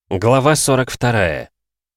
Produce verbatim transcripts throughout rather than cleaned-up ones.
Глава сорок вторая.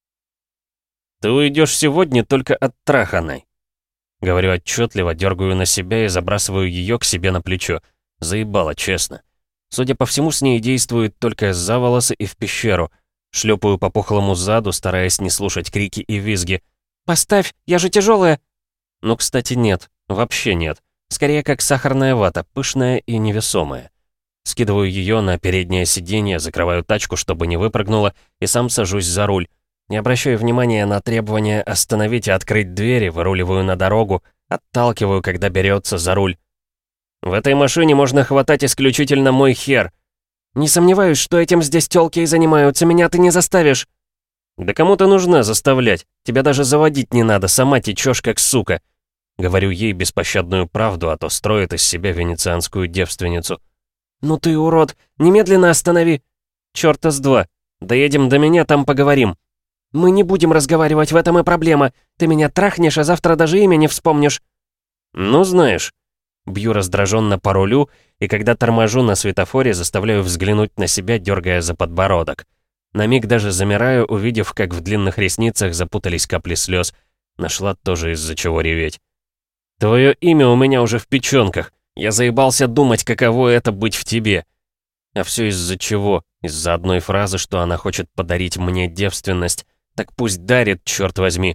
«Ты уйдешь сегодня только от траханой». Говорю отчетливо, дергаю на себя и забрасываю ее к себе на плечо. Заебало, честно. Судя по всему, с ней действует только за волосы и в пещеру. Шлепаю по пухлому заду, стараясь не слушать крики и визги. «Поставь, я же тяжелая!» Ну, кстати, нет. Вообще нет. Скорее, как сахарная вата, пышная и невесомая. Скидываю ее на переднее сиденье, закрываю тачку, чтобы не выпрыгнула, и сам сажусь за руль. Не обращаю внимания на требования остановить и открыть двери, выруливаю на дорогу, отталкиваю, когда берется за руль. «В этой машине можно хватать исключительно мой хер». «Не сомневаюсь, что этим здесь тёлки и занимаются, меня ты не заставишь». «Да кому ты нужна заставлять? Тебя даже заводить не надо, сама течешь как сука». Говорю ей беспощадную правду, а то строит из себя венецианскую девственницу. «Ну ты урод! Немедленно останови!» «Чёрта с два! Доедем до меня, там поговорим!» «Мы не будем разговаривать, в этом и проблема! Ты меня трахнешь, а завтра даже имя не вспомнишь!» «Ну, знаешь...» Бью раздраженно по рулю, и когда торможу на светофоре, заставляю взглянуть на себя, дергая за подбородок. На миг даже замираю, увидев, как в длинных ресницах запутались капли слез. Нашла тоже из-за чего реветь. «Твое имя у меня уже в печёнках. Я заебался думать, каково это быть в тебе. А все из-за чего? Из-за одной фразы, что она хочет подарить мне девственность. Так пусть дарит, черт возьми.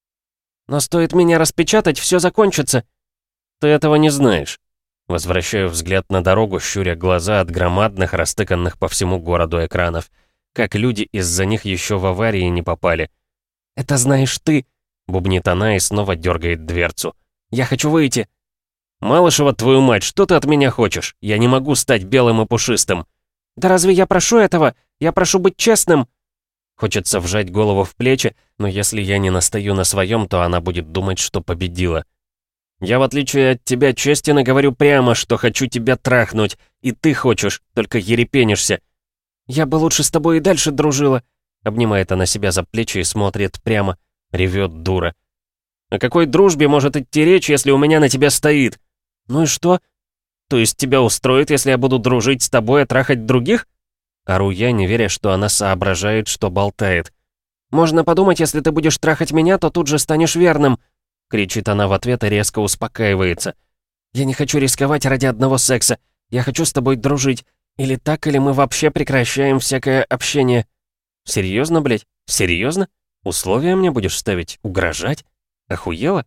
Но стоит меня распечатать, все закончится. Ты этого не знаешь. Возвращаю взгляд на дорогу, щуря глаза от громадных, растыканных по всему городу экранов. Как люди из-за них еще в аварии не попали. «Это знаешь ты», — бубнит она и снова дергает дверцу. «Я хочу выйти». «Малышева, твою мать, что ты от меня хочешь? Я не могу стать белым и пушистым». «Да разве я прошу этого? Я прошу быть честным». Хочется вжать голову в плечи, но если я не настаю на своем, то она будет думать, что победила. «Я, в отличие от тебя, честен и говорю прямо, что хочу тебя трахнуть. И ты хочешь, только ерепенишься». «Я бы лучше с тобой и дальше дружила». Обнимает она себя за плечи и смотрит прямо. Ревет дура. «О какой дружбе может идти речь, если у меня на тебя стоит?» «Ну и что? То есть тебя устроит, если я буду дружить с тобой, а трахать других?» Ору я, не веря, что она соображает, что болтает. «Можно подумать, если ты будешь трахать меня, то тут же станешь верным!» Кричит она в ответ и резко успокаивается. «Я не хочу рисковать ради одного секса. Я хочу с тобой дружить. Или так, или мы вообще прекращаем всякое общение». «Серьезно, блядь? Серьезно? Условия мне будешь ставить? Угрожать? Охуела?»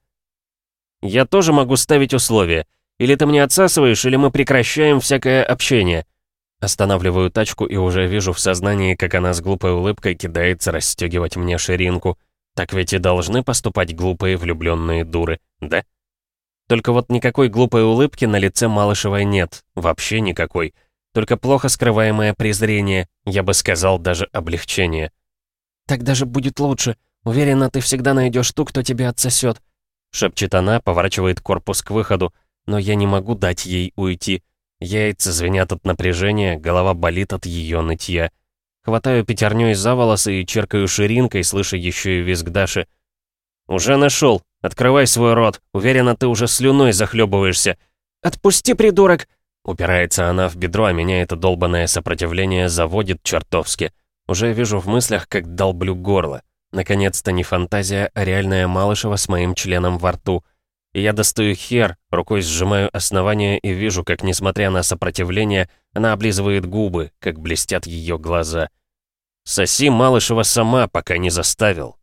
«Я тоже могу ставить условия. Или ты мне отсасываешь, или мы прекращаем всякое общение». Останавливаю тачку и уже вижу в сознании, как она с глупой улыбкой кидается расстегивать мне ширинку. Так ведь и должны поступать глупые влюбленные дуры, да? Только вот никакой глупой улыбки на лице Малышевой нет. Вообще никакой. Только плохо скрываемое презрение, я бы сказал, даже облегчение. «Так даже будет лучше. Уверена, ты всегда найдешь ту, кто тебя отсосет», шепчет она, поворачивает корпус к выходу, но я не могу дать ей уйти. Яйца звенят от напряжения, голова болит от ее нытья. Хватаю пятерней за волосы и черкаю ширинкой, слыша еще и визг Даши. «Уже нашел. Открывай свой рот. Уверена, ты уже слюной захлебываешься». «Отпусти, придурок!» Упирается она в бедро, а меня это долбанное сопротивление заводит чертовски. Уже вижу в мыслях, как долблю горло. Наконец-то не фантазия, а реальная Малышева с моим членом во рту. И я достаю хер, рукой сжимаю основание и вижу, как, несмотря на сопротивление, она облизывает губы, как блестят ее глаза. «Соси, Малышева, сама, пока не заставил».